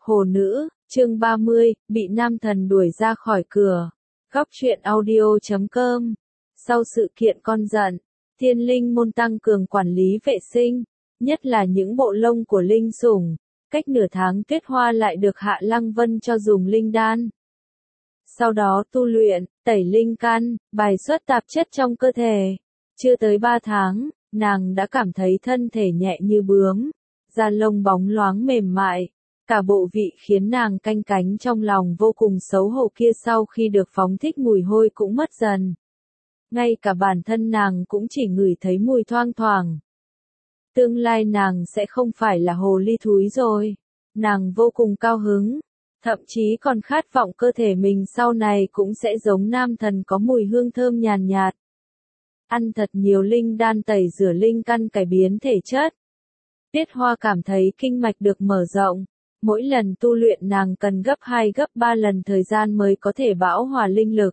Hồ nữ, chương 30, bị nam thần đuổi ra khỏi cửa. Góc truyện audio.com. Sau sự kiện con giận, Thiên Linh môn tăng cường quản lý vệ sinh, nhất là những bộ lông của linh sủng. Cách nửa tháng Tuyết Hoa lại được Hạ Lăng Vân cho dùng linh đan. Sau đó tu luyện, tẩy linh căn, bài xuất tạp chất trong cơ thể. Chưa tới 3 tháng, nàng đã cảm thấy thân thể nhẹ như bướm, da lông bóng loáng mềm mại. Cả bộ vị khiến nàng canh cánh trong lòng vô cùng xấu hổ kia sau khi được phóng thích mùi hôi cũng mất dần. Ngay cả bản thân nàng cũng chỉ ngửi thấy mùi thoang thoảng. Tương lai nàng sẽ không phải là hồ ly thúi rồi. Nàng vô cùng cao hứng, thậm chí còn khát vọng cơ thể mình sau này cũng sẽ giống nam thần có mùi hương thơm nhàn nhạt. Ăn thật nhiều linh đan tẩy rửa linh căn cải biến thể chất. Tuyết Hoa cảm thấy kinh mạch được mở rộng. Mỗi lần tu luyện nàng cần gấp 2 gấp 3 lần thời gian mới có thể bão hòa linh lực.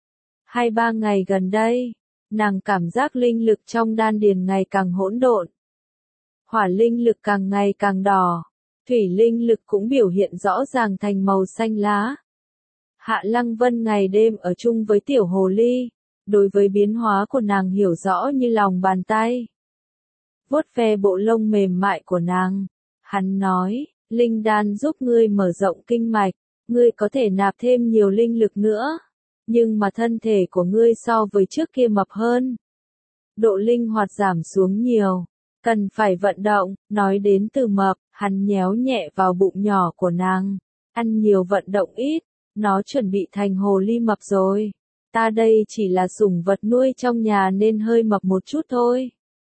2-3 ngày gần đây, nàng cảm giác linh lực trong đan điền ngày càng hỗn độn. Hỏa linh lực càng ngày càng đỏ, thủy linh lực cũng biểu hiện rõ ràng thành màu xanh lá. Hạ Lăng Vân ngày đêm ở chung với tiểu hồ ly, đối với biến hóa của nàng hiểu rõ như lòng bàn tay. Vuốt ve bộ lông mềm mại của nàng, hắn nói, linh đan giúp ngươi mở rộng kinh mạch, ngươi có thể nạp thêm nhiều linh lực nữa, nhưng mà thân thể của ngươi so với trước kia mập hơn. Độ linh hoạt giảm xuống nhiều, cần phải vận động. Nói đến từ mập, hắn nhéo nhẹ vào bụng nhỏ của nàng, ăn nhiều vận động ít, nó chuẩn bị thành hồ ly mập rồi. Ta đây chỉ là sủng vật nuôi trong nhà nên hơi mập một chút thôi.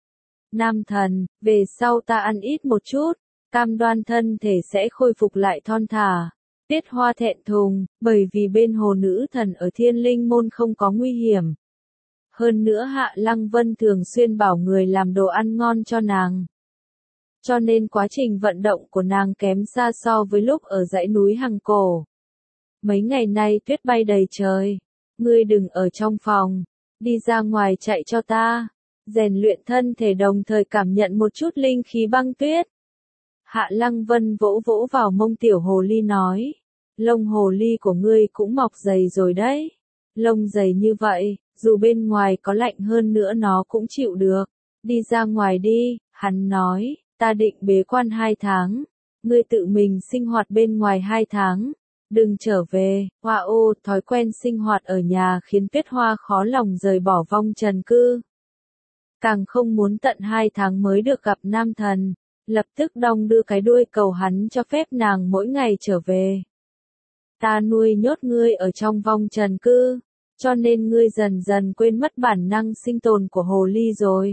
Nam thần, về sau ta ăn ít một chút, cam đoan thân thể sẽ khôi phục lại thon thả. Tuyết Hoa thẹn thùng, bởi vì bên hồ nữ thần ở Thiên Linh môn không có nguy hiểm. Hơn nữa Hạ Lăng Vân thường xuyên bảo người làm đồ ăn ngon cho nàng. Cho nên quá trình vận động của nàng kém xa so với lúc ở dãy núi Hằng Cổ. Mấy ngày nay tuyết bay đầy trời. Ngươi đừng ở trong phòng, đi ra ngoài chạy cho ta. Rèn luyện thân thể đồng thời cảm nhận một chút linh khí băng tuyết. Hạ Lăng Vân vỗ vỗ vào mông tiểu hồ ly nói, lông hồ ly của ngươi cũng mọc dày rồi đấy. Lông dày như vậy, dù bên ngoài có lạnh hơn nữa nó cũng chịu được. Đi ra ngoài đi, hắn nói, ta định bế quan 2 tháng. Ngươi tự mình sinh hoạt bên ngoài 2 tháng. Đừng trở về. Wow, thói quen sinh hoạt ở nhà khiến Tuyết Hoa khó lòng rời bỏ vong trần cư. Càng không muốn tận 2 tháng mới được gặp nam thần. Lập tức đong đưa cái đuôi cầu hắn cho phép nàng mỗi ngày trở về. Ta nuôi nhốt ngươi ở trong vong trần cư, cho nên ngươi dần dần quên mất bản năng sinh tồn của hồ ly rồi.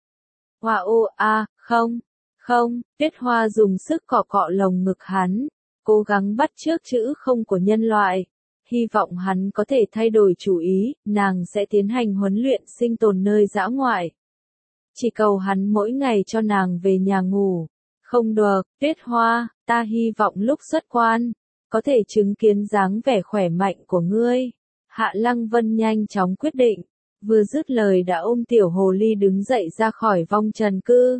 Wow, không, Tuyết Hoa dùng sức cọ cọ lồng ngực hắn, cố gắng bắt chước chữ không của nhân loại. Hy vọng hắn có thể thay đổi chủ ý, nàng sẽ tiến hành huấn luyện sinh tồn nơi dã ngoại. Chỉ cầu hắn mỗi ngày cho nàng về nhà ngủ. Không được, Tuyết Hoa, ta hy vọng lúc xuất quan, có thể chứng kiến dáng vẻ khỏe mạnh của ngươi. Hạ Lăng Vân nhanh chóng quyết định, vừa dứt lời đã ôm tiểu hồ ly đứng dậy ra khỏi vong trần cư.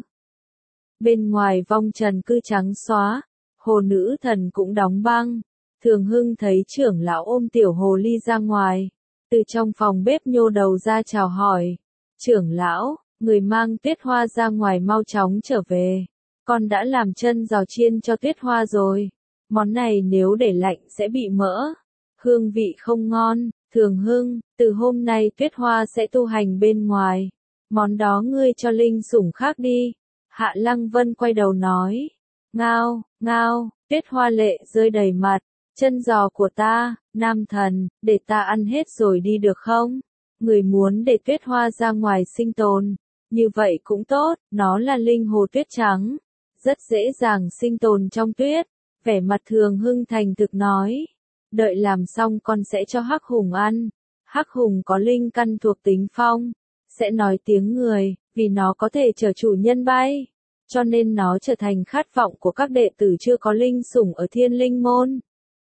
Bên ngoài vong trần cư trắng xóa, hồ nữ thần cũng đóng băng. Thường Hưng thấy trưởng lão ôm tiểu hồ ly ra ngoài, từ trong phòng bếp nhô đầu ra chào hỏi. Trưởng lão, người mang Tuyết Hoa ra ngoài mau chóng trở về. Con đã làm chân giò chiên cho Tuyết Hoa rồi. Món này nếu để lạnh sẽ bị mỡ. Hương vị không ngon. Thường Hưng, từ hôm nay Tuyết Hoa sẽ tu hành bên ngoài. Món đó ngươi cho linh sủng khác đi. Hạ Lăng Vân quay đầu nói. Ngao, Tuyết Hoa lệ rơi đầy mặt. Chân giò của ta, nam thần, để ta ăn hết rồi đi được không? Người muốn để Tuyết Hoa ra ngoài sinh tồn. Như vậy cũng tốt, nó là linh hồ tuyết trắng. Rất dễ dàng sinh tồn trong tuyết. Vẻ mặt Thường Hưng thành thực nói. Đợi làm xong con sẽ cho Hắc Hùng ăn. Hắc Hùng có linh căn thuộc tính phong. Sẽ nói tiếng người, vì nó có thể chở chủ nhân bay. Cho nên nó trở thành khát vọng của các đệ tử chưa có linh sủng ở Thiên Linh môn.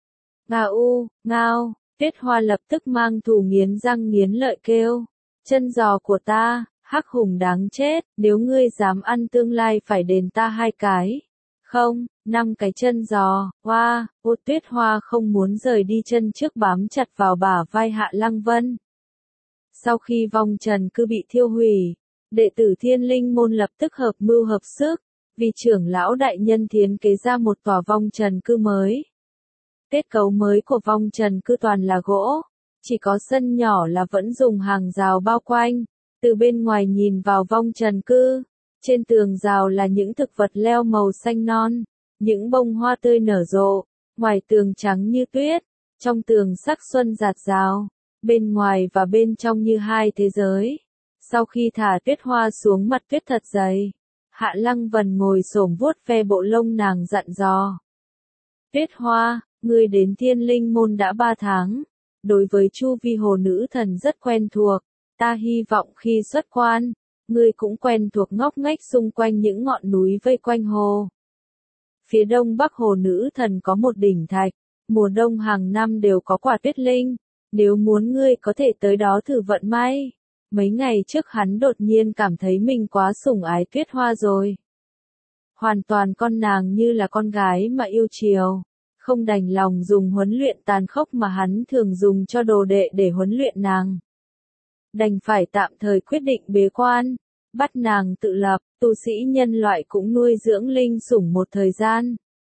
Ngao, Tuyết Hoa lập tức mang thù nghiến răng nghiến lợi kêu. Chân giò của ta, Hắc Hùng đáng chết, nếu ngươi dám ăn tương lai phải đền ta 2 cái. Không, 5 cái chân giò, hoa, ô Tuyết Hoa không muốn rời đi, chân trước bám chặt vào bả vai Hạ Lăng Vân. Sau khi vong trần cư bị thiêu hủy, đệ tử Thiên Linh môn lập tức hợp mưu hợp sức, vì trưởng lão đại nhân thiến kế ra một tòa vong trần cư mới. Kết cấu mới của vong trần cư toàn là gỗ, chỉ có sân nhỏ là vẫn dùng hàng rào bao quanh. Từ bên ngoài nhìn vào vong trần cư, trên tường rào là những thực vật leo màu xanh non, những bông hoa tươi nở rộ, ngoài tường trắng như tuyết, trong tường sắc xuân rạt rào, bên ngoài và bên trong như hai thế giới. Sau khi thả Tuyết Hoa xuống, mặt tuyết thật dày, Hạ Lăng Vân ngồi xổm vuốt ve bộ lông nàng, dặn dò. Tuyết Hoa, ngươi đến Thiên Linh môn đã 3 tháng, đối với chu vi hồ nữ thần rất quen thuộc, ta hy vọng khi xuất quan, ngươi cũng quen thuộc ngóc ngách xung quanh những ngọn núi vây quanh hồ. Phía đông bắc hồ nữ thần có một đỉnh thạch, mùa đông hàng năm đều có quả tuyết linh, nếu muốn ngươi có thể tới đó thử vận may. Mấy ngày trước hắn đột nhiên cảm thấy mình quá sủng ái Tuyết Hoa rồi. Hoàn toàn con nàng như là con gái mà yêu chiều, không đành lòng dùng huấn luyện tàn khốc mà hắn thường dùng cho đồ đệ để huấn luyện nàng. Đành phải tạm thời quyết định bế quan, bắt nàng tự lập, tu sĩ nhân loại cũng nuôi dưỡng linh sủng một thời gian.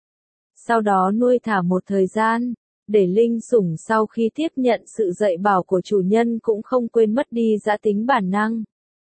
Sau đó nuôi thả một thời gian, để linh sủng sau khi tiếp nhận sự dạy bảo của chủ nhân cũng không quên mất đi dã tính bản năng.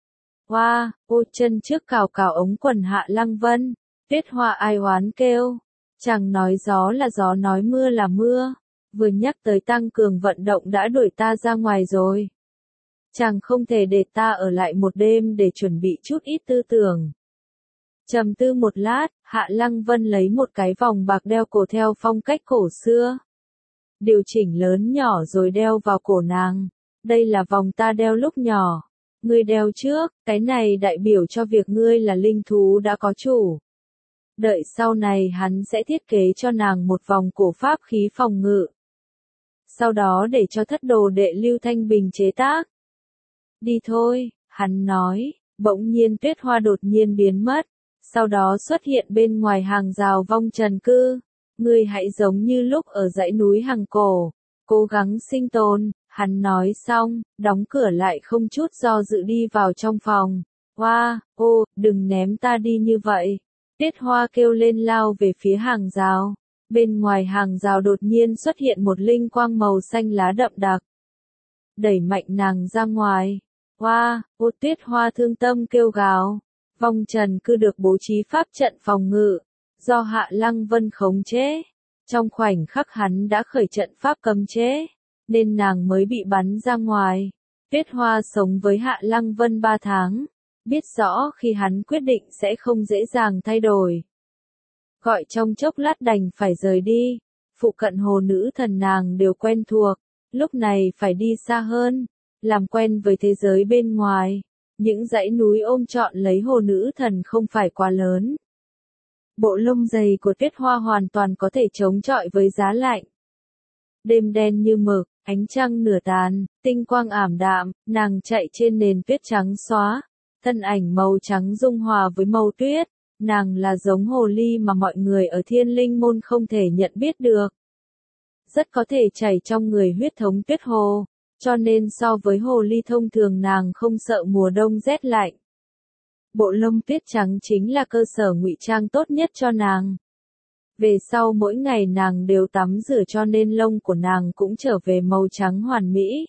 Hoa, ô chân trước cào cào ống quần Hạ Lăng Vân, Tuyết Hoa ai oán kêu. Chàng nói gió là gió, nói mưa là mưa, vừa nhắc tới tăng cường vận động đã đuổi ta ra ngoài rồi. Chàng không thể để ta ở lại một đêm để chuẩn bị chút ít tư tưởng. Trầm tư một lát, Hạ Lăng Vân lấy một cái vòng bạc đeo cổ theo phong cách cổ xưa. Điều chỉnh lớn nhỏ rồi đeo vào cổ nàng. Đây là vòng ta đeo lúc nhỏ. Ngươi đeo trước, cái này đại biểu cho việc ngươi là linh thú đã có chủ. Đợi sau này hắn sẽ thiết kế cho nàng một vòng cổ pháp khí phòng ngự. Sau đó để cho thất đồ đệ Lưu Thanh Bình chế tác. Đi thôi, hắn nói, bỗng nhiên Tuyết Hoa đột nhiên biến mất, sau đó xuất hiện bên ngoài hàng rào vong trần cư. Ngươi hãy giống như lúc ở dãy núi Hằng Cổ, cố gắng sinh tồn, hắn nói xong, đóng cửa lại không chút do dự đi vào trong phòng. Hoa, ô, đừng ném ta đi như vậy. Tuyết Hoa kêu lên lao về phía hàng rào. Bên ngoài hàng rào đột nhiên xuất hiện một linh quang màu xanh lá đậm đặc. Đẩy mạnh nàng ra ngoài. Hoa, ô Tuyết Hoa thương tâm kêu gào. Vong trần cư được bố trí pháp trận phòng ngự, do Hạ Lăng Vân khống chế. Trong khoảnh khắc hắn đã khởi trận pháp cấm chế, nên nàng mới bị bắn ra ngoài. Tuyết Hoa sống với Hạ Lăng Vân 3 tháng, biết rõ khi hắn quyết định sẽ không dễ dàng thay đổi. Gọi trong chốc lát đành phải rời đi, phụ cận hồ nữ thần nàng đều quen thuộc, lúc này phải đi xa hơn, làm quen với thế giới bên ngoài. Những dãy núi ôm trọn lấy hồ nữ thần không phải quá lớn. Bộ lông dày của Tuyết Hoa hoàn toàn có thể chống chọi với giá lạnh. Đêm đen như mực, ánh trăng nửa tàn, tinh quang ảm đạm, nàng chạy trên nền tuyết trắng xóa, thân ảnh màu trắng dung hòa với màu tuyết, nàng là giống hồ ly mà mọi người ở Thiên Linh môn không thể nhận biết được. Rất có thể chảy trong người huyết thống tuyết hồ, cho nên so với hồ ly thông thường nàng không sợ mùa đông rét lạnh. Bộ lông tuyết trắng chính là cơ sở ngụy trang tốt nhất cho nàng. Về sau mỗi ngày nàng đều tắm rửa cho nên lông của nàng cũng trở về màu trắng hoàn mỹ.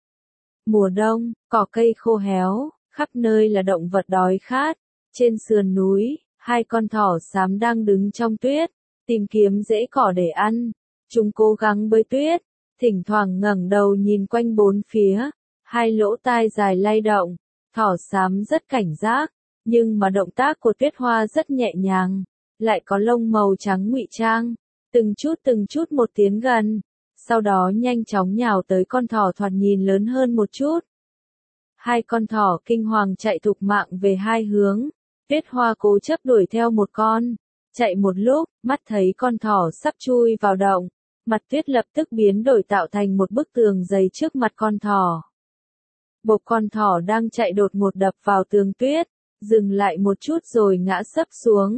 Mùa đông, cỏ cây khô héo, khắp nơi là động vật đói khát. Trên sườn núi, 2 con thỏ xám đang đứng trong tuyết, tìm kiếm rễ cỏ để ăn. Chúng cố gắng bơi tuyết, thỉnh thoảng ngẩng đầu nhìn quanh bốn phía, 2 lỗ tai dài lay động. Thỏ xám rất cảnh giác, nhưng mà động tác của Tuyết Hoa rất nhẹ nhàng, lại có lông màu trắng ngụy trang, từng chút một tiến gần, sau đó nhanh chóng nhào tới con thỏ thoạt nhìn lớn hơn một chút. 2 con thỏ kinh hoàng chạy thục mạng về 2 hướng, Tuyết Hoa cố chấp đuổi theo một con, chạy một lúc, mắt thấy con thỏ sắp chui vào động, mặt tuyết lập tức biến đổi tạo thành một bức tường dày trước mặt con thỏ. Bộc con thỏ đang chạy đột ngột đập vào tường tuyết, dừng lại một chút rồi ngã sấp xuống.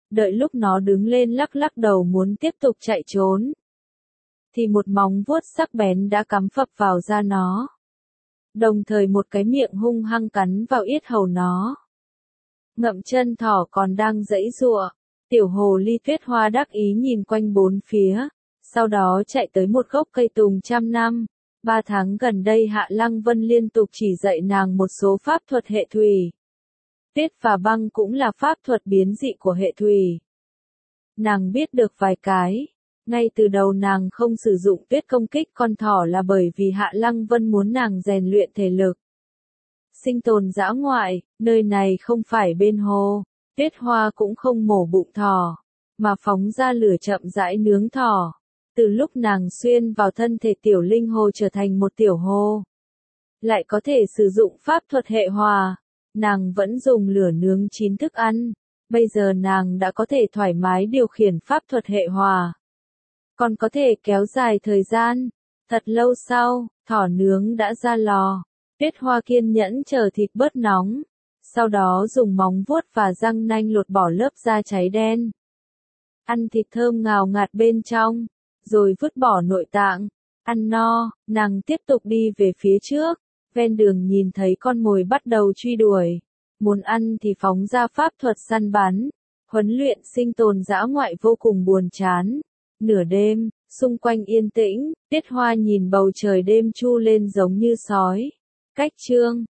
đợi lúc nó đứng lên lắc lắc đầu muốn tiếp tục chạy trốn, thì một móng vuốt sắc bén đã cắm phập vào da nó. Đồng thời một cái miệng hung hăng cắn vào yết hầu nó. Ngậm chân thỏ còn đang giãy giụa, tiểu hồ ly Tuyết Hoa đắc ý nhìn quanh bốn phía, sau đó chạy tới một gốc cây tùng trăm năm. 3 tháng gần đây Hạ Lăng Vân liên tục chỉ dạy nàng một số pháp thuật hệ thủy. Tuyết và băng cũng là pháp thuật biến dị của hệ thủy. Nàng biết được vài cái. Ngay từ đầu nàng không sử dụng tuyết công kích con thỏ là bởi vì Hạ Lăng Vân muốn nàng rèn luyện thể lực. Sinh tồn dã ngoại, nơi này không phải bên hồ, Tuyết Hoa cũng không mổ bụng thỏ, mà phóng ra lửa chậm rãi nướng thỏ. Từ lúc nàng xuyên vào thân thể tiểu linh hồ trở thành một tiểu hồ, lại có thể sử dụng pháp thuật hệ hòa, nàng vẫn dùng lửa nướng chín thức ăn, bây giờ nàng đã có thể thoải mái điều khiển pháp thuật hệ hòa. Còn có thể kéo dài thời gian. Thật lâu sau, thỏ nướng đã ra lò. Tuyết Hoa kiên nhẫn chờ thịt bớt nóng. Sau đó dùng móng vuốt và răng nanh lột bỏ lớp da cháy đen. Ăn thịt thơm ngào ngạt bên trong, rồi vứt bỏ nội tạng. Ăn no, nàng tiếp tục đi về phía trước. Ven đường nhìn thấy con mồi bắt đầu truy đuổi. Muốn ăn thì phóng ra pháp thuật săn bắn. Huấn luyện sinh tồn dã ngoại vô cùng buồn chán. Nửa đêm, xung quanh yên tĩnh, Tuyết Hoa nhìn bầu trời đêm chu lên giống như sói. Cách chương